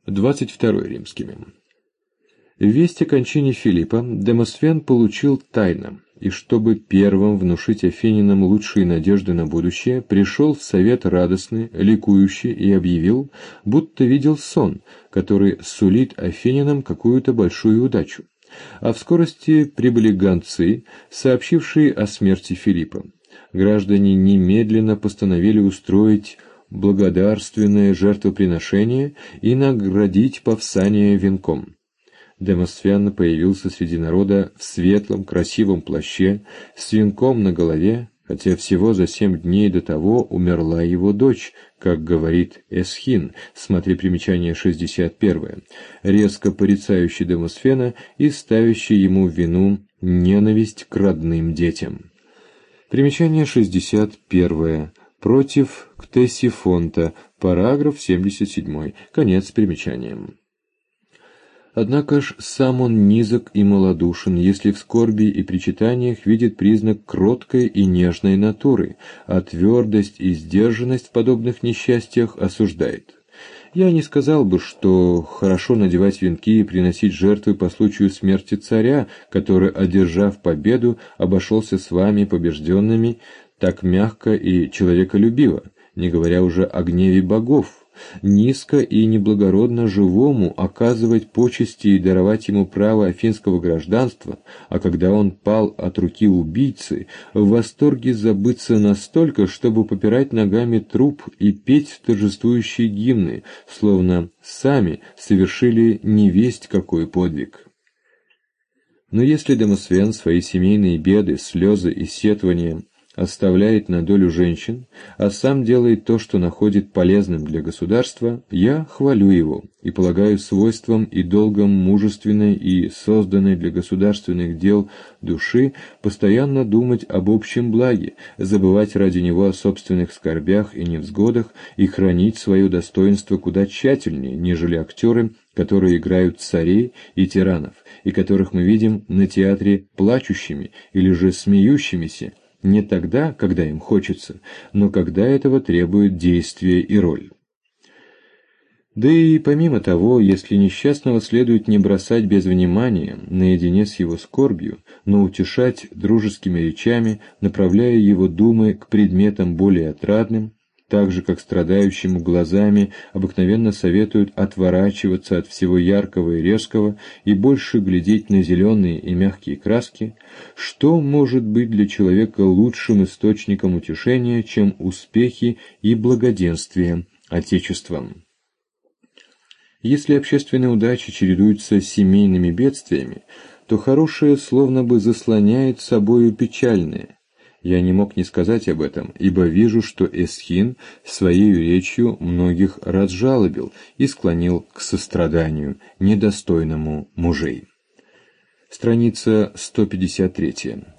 22 римскими. Весть о кончине Филиппа Демосфен получил тайно, и чтобы первым внушить афинянам лучшие надежды на будущее, пришел в совет радостный, ликующий, и объявил, будто видел сон, который сулит афинянам какую-то большую удачу. А в скорости прибыли гонцы, сообщившие о смерти Филиппа. Граждане немедленно постановили устроить благодарственное жертвоприношение и наградить Павсания венком. Демосфен появился среди народа в светлом, красивом плаще, с венком на голове, хотя всего за 7 дней до того умерла его дочь, как говорит Эсхин, смотри примечание 61, резко порицающий Демосфена и ставящий ему в вину ненависть к родным детям. Примечание 61. Против Ктесифонта, параграф 77. Конец примечания. Однако ж сам он низок и малодушен, если в скорби и причитаниях видит признак кроткой и нежной натуры, а твердость и сдержанность в подобных несчастьях осуждает. Я не сказал бы, что хорошо надевать венки и приносить жертвы по случаю смерти царя, который, одержав победу, обошелся с вами, побежденными, так мягко и человеколюбиво, не говоря уже о гневе богов. Низко и неблагородно живому оказывать почести и даровать ему право афинского гражданства, а когда он пал от руки убийцы, в восторге забыться настолько, чтобы попирать ногами труп и петь торжествующие гимны, словно сами совершили невесть какой подвиг. Но если Демосфен свои семейные беды, слезы и сетвания оставляет на долю женщин, а сам делает то, что находит полезным для государства, я хвалю его и полагаю свойством и долгом мужественной и созданной для государственных дел души постоянно думать об общем благе, забывать ради него о собственных скорбях и невзгодах и хранить свое достоинство куда тщательнее, нежели актеры, которые играют царей и тиранов, и которых мы видим на театре плачущими или же смеющимися, не тогда, когда им хочется, но когда этого требует действие и роль. Да и помимо того, если несчастного следует не бросать без внимания, наедине с его скорбью, но утешать дружескими речами, направляя его думы к предметам более отрадным, так же, как страдающему глазами обыкновенно советуют отворачиваться от всего яркого и резкого и больше глядеть на зеленые и мягкие краски, что может быть для человека лучшим источником утешения, чем успехи и благоденствие Отечеством? Если общественные удачи чередуются с семейными бедствиями, то хорошее словно бы заслоняет собою печальное. Я не мог не сказать об этом, ибо вижу, что Эсхин своей речью многих разжалобил и склонил к состраданию, недостойному мужей. Страница 153.